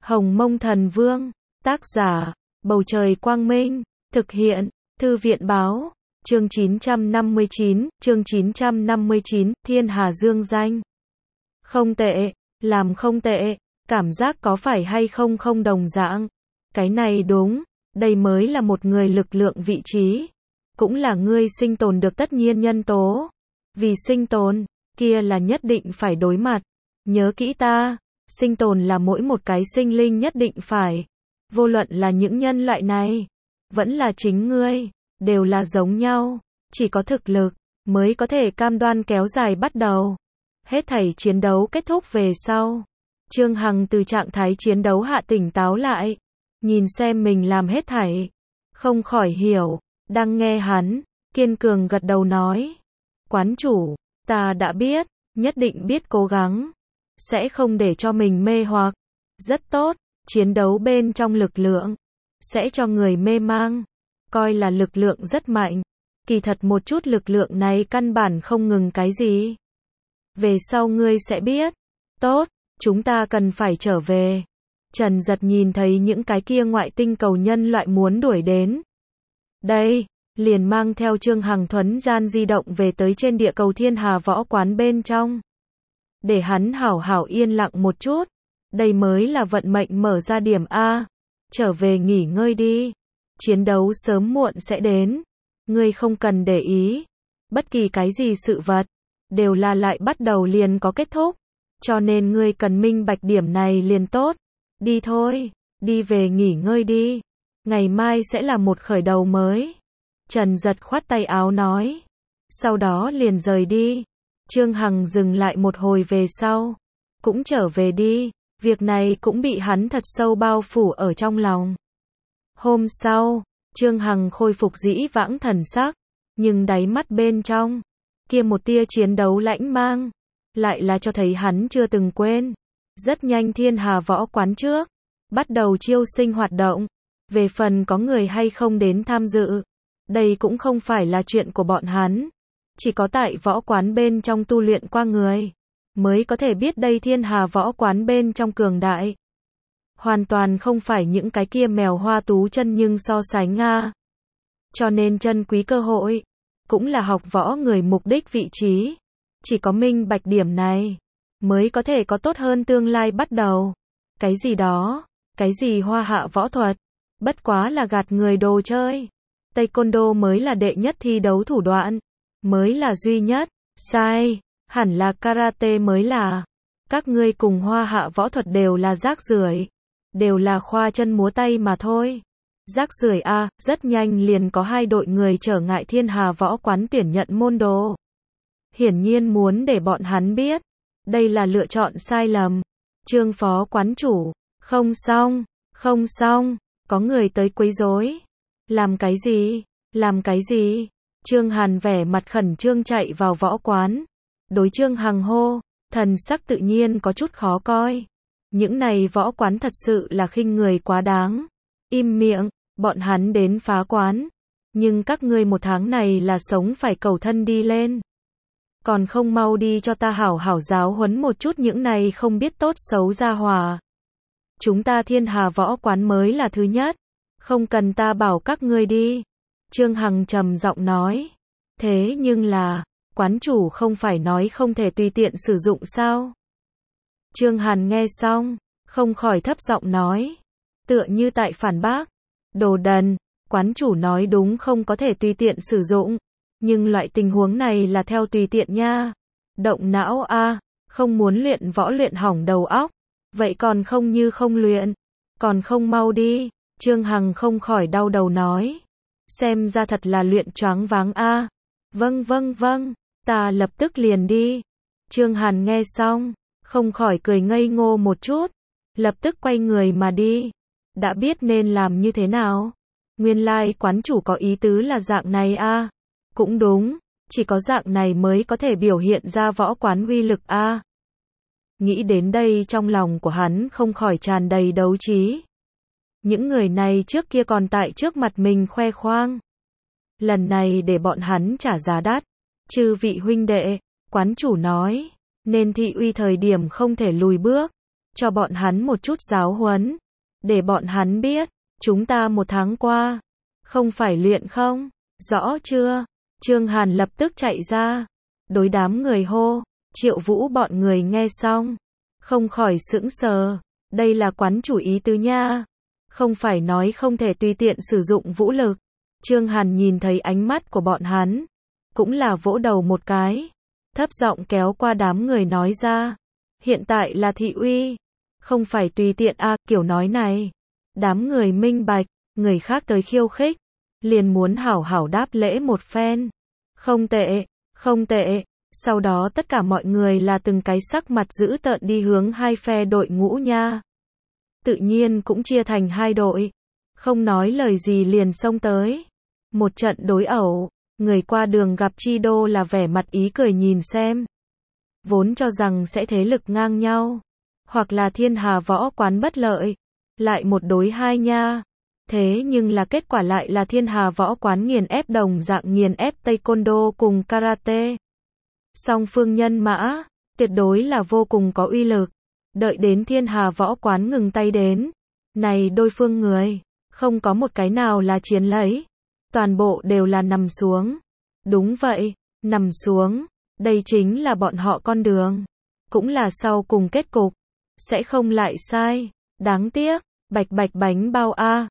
Hồng Mông Thần Vương, tác giả, Bầu Trời Quang Minh, thực hiện, Thư viện Báo, chương 959, Thiên Hà Dương Danh. Không tệ, làm không tệ, cảm giác có phải hay không không đồng dạng. Cái này đúng, đây mới là một người lực lượng vị trí. Cũng là ngươi sinh tồn được tất nhiên nhân tố. Vì sinh tồn, kia là nhất định phải đối mặt. Nhớ kỹ ta, sinh tồn là mỗi một cái sinh linh nhất định phải. Vô luận là những nhân loại này, vẫn là chính ngươi, đều là giống nhau. Chỉ có thực lực, mới có thể cam đoan kéo dài bắt đầu. Hết thảy chiến đấu kết thúc về sau. Trương Hằng từ trạng thái chiến đấu hạ tỉnh táo lại. Nhìn xem mình làm hết thảy. Không khỏi hiểu, đang nghe hắn, kiên cường gật đầu nói. Quán chủ, ta đã biết, nhất định biết cố gắng. Sẽ không để cho mình mê hoặc. Rất tốt, chiến đấu bên trong lực lượng. Sẽ cho người mê mang. Coi là lực lượng rất mạnh. Kỳ thật một chút lực lượng này căn bản không ngừng cái gì. Về sau ngươi sẽ biết. Tốt, chúng ta cần phải trở về. Trần Giật nhìn thấy những cái kia ngoại tinh cầu nhân loại muốn đuổi đến. Đây, liền mang theo Trương Hằng thuấn gian di động về tới trên địa cầu Thiên Hà võ quán bên trong. Để hắn hảo hảo yên lặng một chút. Đây mới là vận mệnh mở ra điểm A. Trở về nghỉ ngơi đi. Chiến đấu sớm muộn sẽ đến. Ngươi không cần để ý. Bất kỳ cái gì sự vật, đều là lại bắt đầu liền có kết thúc. Cho nên ngươi cần minh bạch điểm này liền tốt. Đi thôi, đi về nghỉ ngơi đi. Ngày mai sẽ là một khởi đầu mới. Trần Giật khoát tay áo nói. Sau đó liền rời đi. Trương Hằng dừng lại một hồi về sau. Cũng trở về đi. Việc này cũng bị hắn thật sâu bao phủ ở trong lòng. Hôm sau, Trương Hằng khôi phục dĩ vãng thần sắc. Nhưng đáy mắt bên trong, kia một tia chiến đấu lãnh mang. Lại là cho thấy hắn chưa từng quên. Rất nhanh Thiên Hà võ quán trước. Bắt đầu chiêu sinh hoạt động. Về phần có người hay không đến tham dự. Đây cũng không phải là chuyện của bọn hắn. Chỉ có tại võ quán bên trong tu luyện qua người. Mới có thể biết đây Thiên Hà võ quán bên trong cường đại. Hoàn toàn không phải những cái kia mèo hoa tú chân nhưng so sánh Nga. Cho nên chân quý cơ hội. Cũng là học võ người mục đích vị trí. Chỉ có minh bạch điểm này. Mới có thể có tốt hơn tương lai bắt đầu. Cái gì đó. Cái gì hoa hạ võ thuật. Bất quá là gạt người đồ chơi. Taekwondo mới là đệ nhất thi đấu thủ đoạn. Mới là duy nhất. Sai. Hẳn là karate mới là. Các ngươi cùng hoa hạ võ thuật đều là rác rưởi. Đều là khoa chân múa tay mà thôi. Rác rưởi a, rất nhanh liền có 2 đội người trở ngại Thiên Hà võ quán tuyển nhận môn đồ. Hiển nhiên muốn để bọn hắn biết. Đây là lựa chọn sai lầm. Trương phó quán chủ. Không xong, không xong. Có người tới quấy rối. Làm cái gì? Làm cái gì? Trương Hàn vẻ mặt khẩn trương chạy vào võ quán. Đối Trương Hằng hô. Thần sắc tự nhiên có chút khó coi. Những này võ quán thật sự là khinh người quá đáng. Im miệng, bọn hắn đến phá quán. Nhưng các ngươi một tháng này là sống phải cầu thân đi lên. Còn không mau đi cho ta hảo hảo giáo huấn một chút những này không biết tốt xấu ra hòa. Chúng ta Thiên Hà võ quán mới là thứ nhất. Không cần ta bảo các ngươi đi. Trương Hằng trầm giọng nói. Thế nhưng là, quán chủ không phải nói không thể tùy tiện sử dụng sao? Trương Hàn nghe xong, không khỏi thấp giọng nói. Tựa như tại phản bác. Đồ đần, quán chủ nói đúng không có thể tùy tiện sử dụng. Nhưng loại tình huống này là theo tùy tiện nha. Động não a, không muốn luyện võ luyện hỏng đầu óc. Vậy còn không như không luyện. Còn không mau đi. Trương Hằng không khỏi đau đầu nói. Xem ra thật là luyện choáng váng a. Vâng vâng vâng, ta lập tức liền đi. Trương Hàn nghe xong, không khỏi cười ngây ngô một chút. Lập tức quay người mà đi. Đã biết nên làm như thế nào. Nguyên lai quán chủ có ý tứ là dạng này a. Cũng đúng, chỉ có dạng này mới có thể biểu hiện ra võ quán uy lực a. Nghĩ đến đây trong lòng của hắn không khỏi tràn đầy đấu trí. Những người này trước kia còn tại trước mặt mình khoe khoang. Lần này để bọn hắn trả giá đắt. Chư vị huynh đệ, quán chủ nói, nên thị uy thời điểm không thể lùi bước. cho bọn hắn một chút giáo huấn, để bọn hắn biết, chúng ta 1 tháng qua, không phải luyện không, rõ chưa? Trương Hàn lập tức chạy ra, đối đám người hô, Triệu Vũ bọn người nghe xong, không khỏi sững sờ, đây là quán chủ ý tứ nha, không phải nói không thể tùy tiện sử dụng vũ lực. Trương Hàn nhìn thấy ánh mắt của bọn hắn, cũng là vỗ đầu một cái, thấp giọng kéo qua đám người nói ra, hiện tại là thị uy, không phải tùy tiện kiểu nói này. Đám người minh bạch, người khác tới khiêu khích, liền muốn hảo hảo đáp lễ một phen. Không tệ, không tệ. Sau đó tất cả mọi người là từng cái sắc mặt dữ tợn đi hướng hai phe đội ngũ nha. Tự nhiên cũng chia thành 2 đội, không nói lời gì liền xông tới. Một trận đối ẩu, người qua đường gặp Chi Đô là vẻ mặt ý cười nhìn xem. Vốn cho rằng sẽ thế lực ngang nhau, hoặc là Thiên Hà võ quán bất lợi, lại 1 đối 2 nha. Thế nhưng là kết quả lại là Thiên Hà võ quán nghiền ép đồng dạng nghiền ép Taekwondo cùng Karate. Song phương nhân mã, tuyệt đối là vô cùng có uy lực. Đợi đến Thiên Hà võ quán ngừng tay đến, này đôi phương người, không có một cái nào là chiến lấy, toàn bộ đều là nằm xuống. Đúng vậy, nằm xuống, đây chính là bọn họ con đường, cũng là sau cùng kết cục, sẽ không lại sai. Đáng tiếc, bạch bạch bánh bao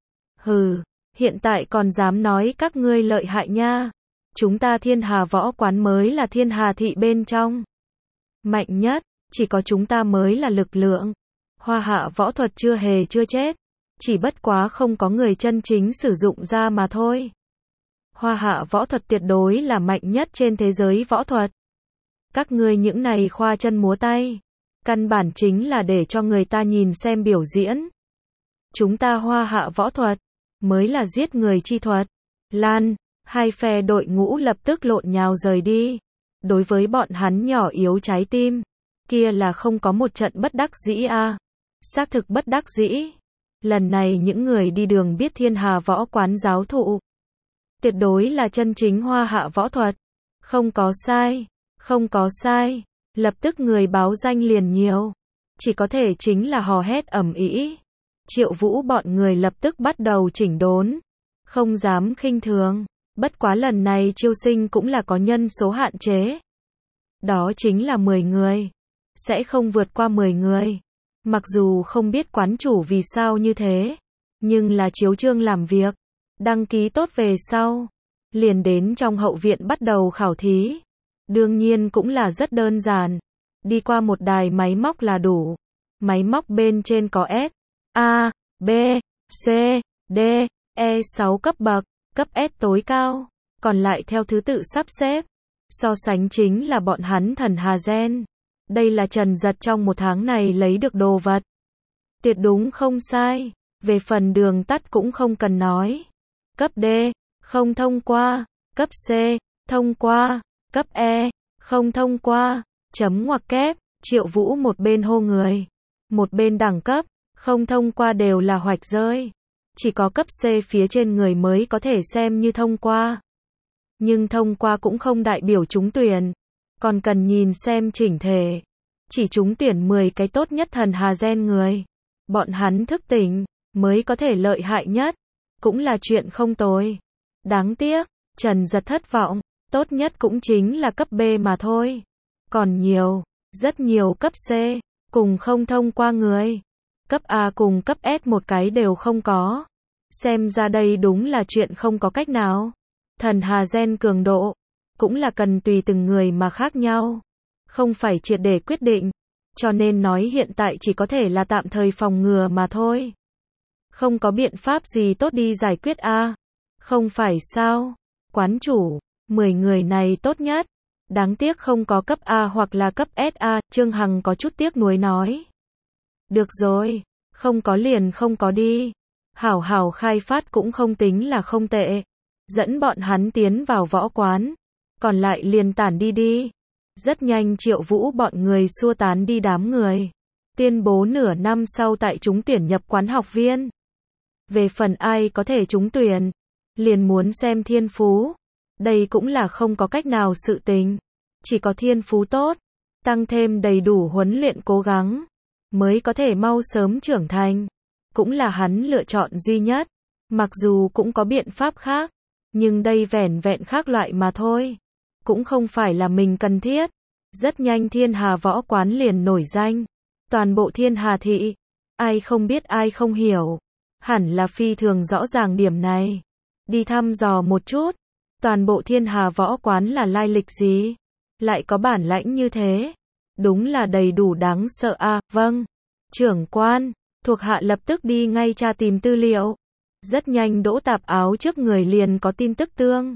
hừ, hiện tại còn dám nói các ngươi lợi hại nha. Chúng ta Thiên Hà võ quán mới là Thiên Hà thị bên trong mạnh nhất, chỉ có chúng ta mới là lực lượng. Hoa Hạ võ thuật chưa chết, chỉ bất quá không có người chân chính sử dụng ra mà thôi. Hoa Hạ võ thuật tuyệt đối là mạnh nhất trên thế giới võ thuật. Các ngươi những này khoa chân múa tay, căn bản chính là để cho người ta nhìn xem biểu diễn. Chúng ta Hoa Hạ võ thuật mới là giết người chi thuật. Lan, hai phe đội ngũ lập tức lộn nhào rời đi. Đối với bọn hắn nhỏ yếu trái tim, kia là không có một trận bất đắc dĩ xác thực bất đắc dĩ. Lần này những người đi đường biết Thiên Hà võ quán giáo thụ, tuyệt đối là chân chính Hoa Hạ võ thuật. Không có sai, không có sai. Lập tức người báo danh liền nhiều, chỉ có thể chính là hò hét ầm ĩ. Triệu Vũ bọn người lập tức bắt đầu chỉnh đốn, không dám khinh thường. Bất quá lần này chiêu sinh cũng là có nhân số hạn chế. Đó chính là 10 người. Sẽ không vượt qua 10 người. Mặc dù không biết quán chủ vì sao như thế, nhưng là chiếu chương làm việc. Đăng ký tốt về sau, liền đến trong hậu viện bắt đầu khảo thí. Đương nhiên cũng là rất đơn giản. Đi qua một đài máy móc là đủ. Máy móc bên trên có S, A, B, C, D, E 6 cấp bậc. Cấp S tối cao, còn lại theo thứ tự sắp xếp. So sánh chính là bọn hắn thần Hà Gen. Đây là Trần Giật trong 1 tháng này lấy được đồ vật. Tuyệt đúng không sai. Về phần đường tắt cũng không cần nói. Cấp D, không thông qua. Cấp C, thông qua. Cấp E, không thông qua. Chấm ngoặc kép, Triệu Vũ một bên hô người, một bên đẳng cấp, không thông qua đều là hoạch rơi. Chỉ có cấp C phía trên người mới có thể xem như thông qua. Nhưng thông qua cũng không đại biểu trúng tuyển, còn cần nhìn xem chỉnh thể. Chỉ trúng tuyển 10 cái tốt nhất thần Hà Gen người, bọn hắn thức tỉnh, mới có thể lợi hại nhất. Cũng là chuyện không tồi. Đáng tiếc, Trần Giật thất vọng, tốt nhất cũng chính là cấp B mà thôi. Còn nhiều, rất nhiều cấp C, cùng không thông qua người. Cấp A cùng cấp S một cái đều không có. Xem ra đây đúng là chuyện không có cách nào. Thần Hà Gen cường độ, cũng là cần tùy từng người mà khác nhau. Không phải triệt để quyết định. Cho nên nói hiện tại chỉ có thể là tạm thời phòng ngừa mà thôi. Không có biện pháp gì tốt đi giải quyết Không phải sao? Quán chủ, 10 người này tốt nhất. Đáng tiếc không có cấp A hoặc là cấp SA, Trương Hằng có chút tiếc nuối nói. Được rồi, không có liền không có đi. Hảo hảo khai phát cũng không tính là không tệ. Dẫn bọn hắn tiến vào võ quán. Còn lại liền tản đi. Rất nhanh Triệu Vũ bọn người xua tán đi đám người. Tuyên bố nửa năm sau tại trúng tuyển nhập quán học viên. Về phần ai có thể trúng tuyển, liền muốn xem thiên phú. Đây cũng là không có cách nào sự tình. Chỉ có thiên phú tốt, tăng thêm đầy đủ huấn luyện cố gắng. mới có thể mau sớm trưởng thành. Cũng là hắn lựa chọn duy nhất. Mặc dù cũng có biện pháp khác, nhưng đây vẻn vẹn khác loại mà thôi. Cũng không phải là mình cần thiết. Rất nhanh Thiên Hà Võ Quán liền nổi danh. Toàn bộ Thiên Hà thị, ai không biết ai không hiểu. Hẳn là phi thường rõ ràng điểm này. Đi thăm dò một chút, toàn bộ Thiên Hà Võ Quán là lai lịch gì? Lại có bản lãnh như thế? Đúng là đầy đủ đáng sợ a. Vâng, trưởng quan, thuộc hạ lập tức đi ngay tra tìm tư liệu. Rất nhanh Đỗ Tạp Áo trước người liền có tin tức tương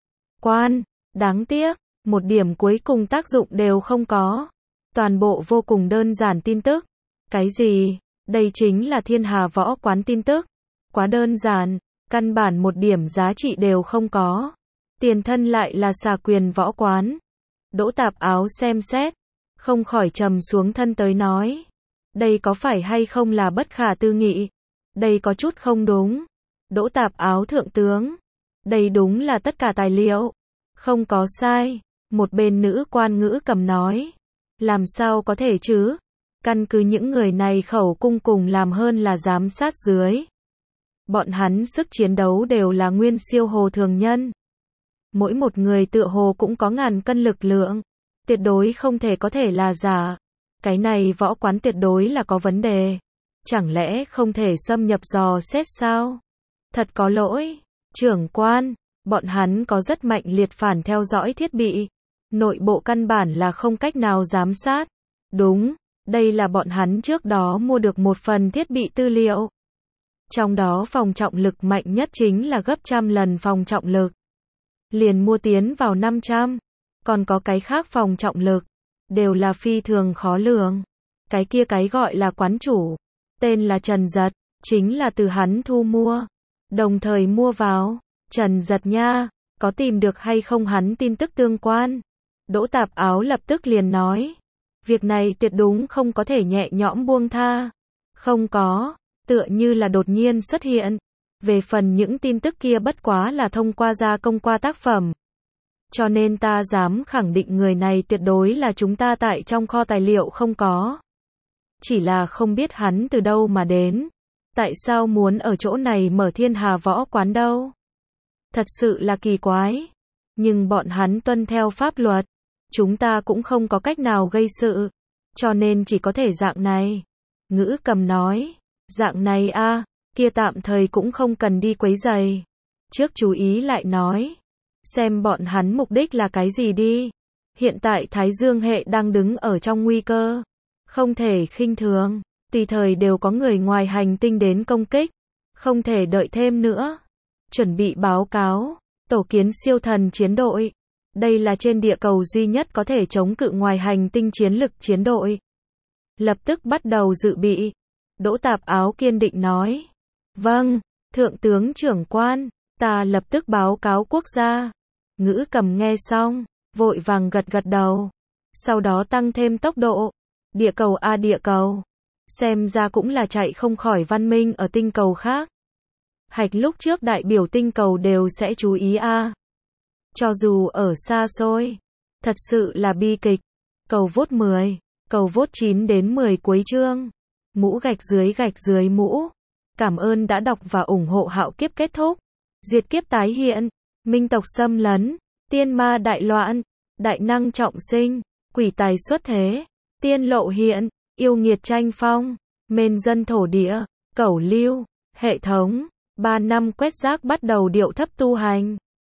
quan. Đáng tiếc, một điểm cuối cùng tác dụng đều không có. Toàn bộ vô cùng đơn giản tin tức. Cái gì? Đây chính là Thiên Hà Võ Quán tin tức. Quá đơn giản, căn bản một điểm giá trị đều không có. Tiền thân lại là Xà Quyền Võ Quán. Đỗ Tạp Áo xem xét, không khỏi trầm xuống thân tới nói. Đây có phải hay không là bất khả tư nghị? Đây có chút không đúng. Đỗ Tạp Áo thượng tướng. Đây đúng là tất cả tài liệu. Không có sai. Một bên nữ quan Ngữ Cầm nói. Làm sao có thể chứ? Căn cứ những người này khẩu cung cùng làm hơn là giám sát dưới. Bọn hắn sức chiến đấu đều là nguyên siêu hồ thường nhân. Mỗi một người tựa hồ cũng có ngàn cân lực lượng. Tuyệt đối không thể có thể là giả. Cái này võ quán tuyệt đối là có vấn đề. Chẳng lẽ không thể xâm nhập dò xét sao? Thật có lỗi. Trưởng quan, bọn hắn có rất mạnh liệt phản theo dõi thiết bị. Nội bộ căn bản là không cách nào giám sát. Đúng, đây là bọn hắn trước đó mua được một phần thiết bị tư liệu. Trong đó phòng trọng lực mạnh nhất chính là gấp trăm lần phòng trọng lực. Liền mua tiến vào 500. Còn có cái khác phòng trọng lực. Đều là phi thường khó lường. Cái kia cái gọi là quán chủ. Tên là Trần Giật. Chính là từ hắn thu mua. Đồng thời mua vào. Trần Giật nha. Có tìm được hay không hắn tin tức tương quan? Đỗ Tạp Áo lập tức liền nói. Việc này tuyệt đúng không có thể nhẹ nhõm buông tha. Không có. Tựa như là đột nhiên xuất hiện. Về phần những tin tức kia bất quá là thông qua gia công qua tác phẩm. Cho nên ta dám khẳng định người này tuyệt đối là chúng ta tại trong kho tài liệu không có. Chỉ là không biết hắn từ đâu mà đến. Tại sao muốn ở chỗ này mở Thiên Hà Võ Quán đâu? Thật sự là kỳ quái. Nhưng bọn hắn tuân theo pháp luật. Chúng ta cũng không có cách nào gây sự. Cho nên chỉ có thể dạng này. Ngữ Cầm nói. Dạng này a, kia tạm thời cũng không cần đi quấy rầy. Trước chú ý lại nói. Xem bọn hắn mục đích là cái gì đi. Hiện tại Thái Dương hệ đang đứng ở trong nguy cơ. Không thể khinh thường. Tùy thời đều có người ngoài hành tinh đến công kích. Không thể đợi thêm nữa. Chuẩn bị báo cáo. Tổ kiến siêu thần chiến đội. Đây là trên địa cầu duy nhất có thể chống cự ngoài hành tinh chiến lực chiến đội. Lập tức bắt đầu dự bị. Đỗ Tạp Áo kiên định nói. Vâng, Thượng tướng trưởng quan, ta lập tức báo cáo quốc gia. Ngữ Cầm nghe xong, vội vàng gật gật đầu. Sau đó tăng thêm tốc độ. Địa cầu a địa cầu. Xem ra cũng là chạy không khỏi văn minh ở tinh cầu khác. Hạch lúc trước đại biểu tinh cầu đều sẽ chú ý a. Cho dù ở xa xôi. Thật sự là bi kịch. Cầu vote 10, cầu vote 9 đến 10 cuối chương. Mũ gạch dưới mũ. Cảm ơn đã đọc và ủng hộ Hạo Kiếp kết thúc. Diệt kiếp tái hiện. Minh tộc xâm lấn. Tiên ma đại loạn. Đại năng trọng sinh. Quỷ tài xuất thế. Tiên lộ hiện. Yêu nghiệt tranh phong. Mên dân thổ địa. Cẩu lưu. Hệ thống. 3 năm quét rác bắt đầu điệu thấp tu hành.